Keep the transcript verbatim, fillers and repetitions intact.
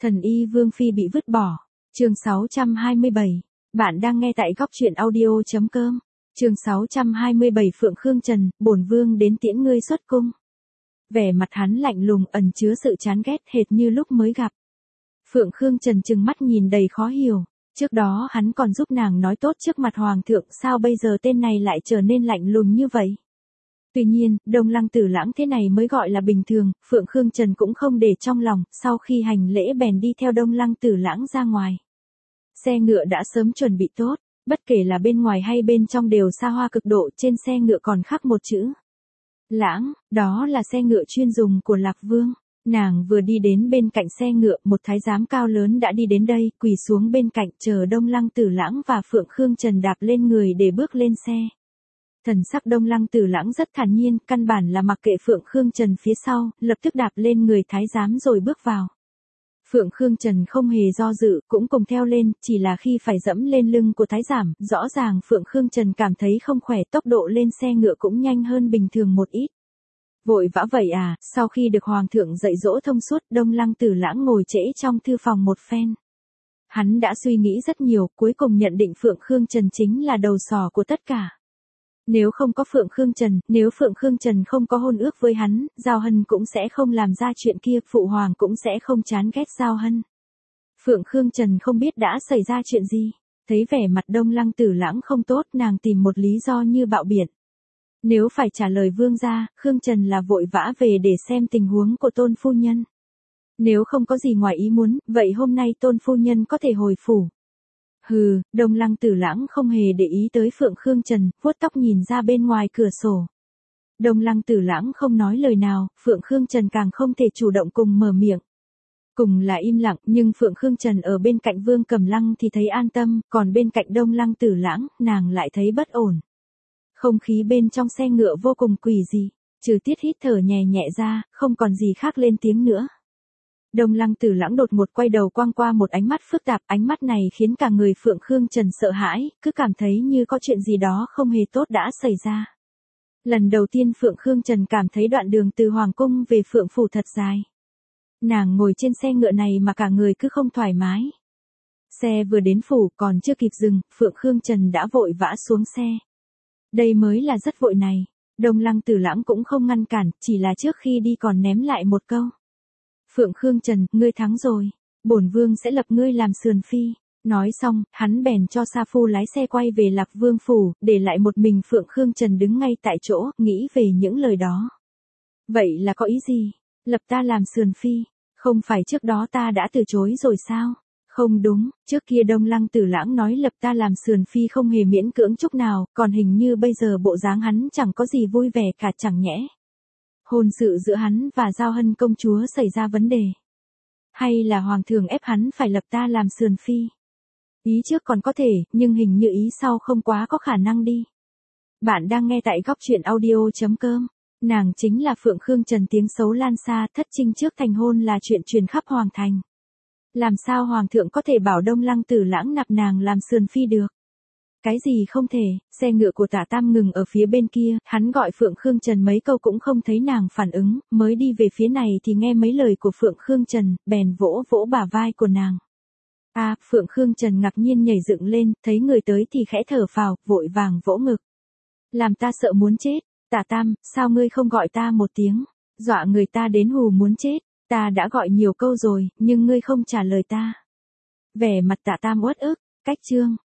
Thần y Vương Phi bị vứt bỏ. Chương sáu trăm hai mươi bảy. Bạn đang nghe tại góc truyện audio chấm com. Chương sáu trăm hai mươi bảy Phượng Khương Trần, bổn vương đến tiễn ngươi xuất cung. Vẻ mặt hắn lạnh lùng ẩn chứa sự chán ghét hệt như lúc mới gặp. Phượng Khương Trần trừng mắt nhìn đầy khó hiểu. Trước đó hắn còn giúp nàng nói tốt trước mặt hoàng thượng, sao bây giờ tên này lại trở nên lạnh lùng như vậy? Tuy nhiên, Đông Lăng Tử Lãng thế này mới gọi là bình thường, Phượng Khương Trần cũng không để trong lòng, sau khi hành lễ bèn đi theo Đông Lăng Tử Lãng ra ngoài. Xe ngựa đã sớm chuẩn bị tốt, bất kể là bên ngoài hay bên trong đều xa hoa cực độ, trên xe ngựa còn khắc một chữ Lãng, đó là xe ngựa chuyên dùng của Lạc Vương. Nàng vừa đi đến bên cạnh xe ngựa, một thái giám cao lớn đã đi đến đây, quỳ xuống bên cạnh chờ Đông Lăng Tử Lãng và Phượng Khương Trần đạp lên người để bước lên xe. Thần sắc Đông Lăng Tử Lãng rất thản nhiên, căn bản là mặc kệ Phượng Khương Trần phía sau, lập tức đạp lên người thái giám rồi bước vào. Phượng Khương Trần không hề do dự, cũng cùng theo lên, chỉ là khi phải dẫm lên lưng của thái giám, rõ ràng Phượng Khương Trần cảm thấy không khỏe, tốc độ lên xe ngựa cũng nhanh hơn bình thường một ít. Vội vã vậy à? Sau khi được hoàng thượng dạy dỗ thông suốt, Đông Lăng Tử Lãng ngồi trễ trong thư phòng một phen. Hắn đã suy nghĩ rất nhiều, cuối cùng nhận định Phượng Khương Trần chính là đầu sỏ của tất cả. Nếu không có Phượng Khương Trần, nếu Phượng Khương Trần không có hôn ước với hắn, Giao Hân cũng sẽ không làm ra chuyện kia, Phụ Hoàng cũng sẽ không chán ghét Giao Hân. Phượng Khương Trần không biết đã xảy ra chuyện gì. Thấy vẻ mặt Đông Lăng Tử Lãng không tốt, nàng tìm một lý do như bạo biện. Nếu phải trả lời vương gia, Khương Trần là vội vã về để xem tình huống của Tôn Phu Nhân. Nếu không có gì ngoài ý muốn, vậy hôm nay Tôn Phu Nhân có thể hồi phủ. Hừ, Đông Lăng Tử Lãng không hề để ý tới Phượng Khương Trần, vuốt tóc nhìn ra bên ngoài cửa sổ. Đông Lăng Tử Lãng không nói lời nào, Phượng Khương Trần càng không thể chủ động cùng mở miệng. Cùng là im lặng, nhưng Phượng Khương Trần ở bên cạnh Vương Cẩm Lăng thì thấy an tâm, còn bên cạnh Đông Lăng Tử Lãng, nàng lại thấy bất ổn. Không khí bên trong xe ngựa vô cùng quỷ dị, trừ Tiết hít thở nhẹ nhẹ ra, không còn gì khác lên tiếng nữa. Đông Lăng Tử Lãng đột ngột quay đầu quang qua một ánh mắt phức tạp, ánh mắt này khiến cả người Phượng Khương Trần sợ hãi, cứ cảm thấy như có chuyện gì đó không hề tốt đã xảy ra. Lần đầu tiên Phượng Khương Trần cảm thấy đoạn đường từ Hoàng Cung về Phượng Phủ thật dài. Nàng ngồi trên xe ngựa này mà cả người cứ không thoải mái. Xe vừa đến phủ còn chưa kịp dừng, Phượng Khương Trần đã vội vã xuống xe. Đây mới là rất vội này. Đông Lăng Tử Lãng cũng không ngăn cản, chỉ là trước khi đi còn ném lại một câu. Phượng Khương Trần, ngươi thắng rồi. Bổn vương sẽ lập ngươi làm sườn phi. Nói xong, hắn bèn cho Sa Phu lái xe quay về Lạc Vương phủ, để lại một mình Phượng Khương Trần đứng ngay tại chỗ, nghĩ về những lời đó. Vậy là có ý gì? Lập ta làm sườn phi? Không phải trước đó ta đã từ chối rồi sao? Không đúng, trước kia Đông Lăng Tử Lãng nói lập ta làm sườn phi không hề miễn cưỡng chút nào, còn hình như bây giờ bộ dáng hắn chẳng có gì vui vẻ cả chẳng nhẽ. Hôn sự giữa hắn và Giao Hân công chúa xảy ra vấn đề. Hay là hoàng thượng ép hắn phải lập ta làm sườn phi? Ý trước còn có thể, nhưng hình như ý sau không quá có khả năng đi. Bạn đang nghe tại góc truyện audio chấm com. Nàng chính là Phượng Khương Trần, tiếng xấu lan xa, thất trinh trước thành hôn là chuyện truyền khắp hoàng thành. Làm sao hoàng thượng có thể bảo Đông Lăng Tử Lãng nạp nàng làm sườn phi được? Cái gì không thể? Xe ngựa của Tả Tam ngừng ở phía bên kia, hắn gọi Phượng Khương Trần mấy câu cũng không thấy nàng phản ứng, mới đi về phía này thì nghe mấy lời của Phượng Khương Trần, bèn vỗ vỗ bả vai của nàng. A, à, Phượng Khương Trần ngạc nhiên nhảy dựng lên, thấy người tới thì khẽ thở phào, vội vàng vỗ ngực. Làm ta sợ muốn chết. Tả Tam, sao ngươi không gọi ta một tiếng? Dọa người ta đến hù muốn chết. Ta đã gọi nhiều câu rồi, nhưng ngươi không trả lời ta. Vẻ mặt Tả Tam uất ức, cách chương.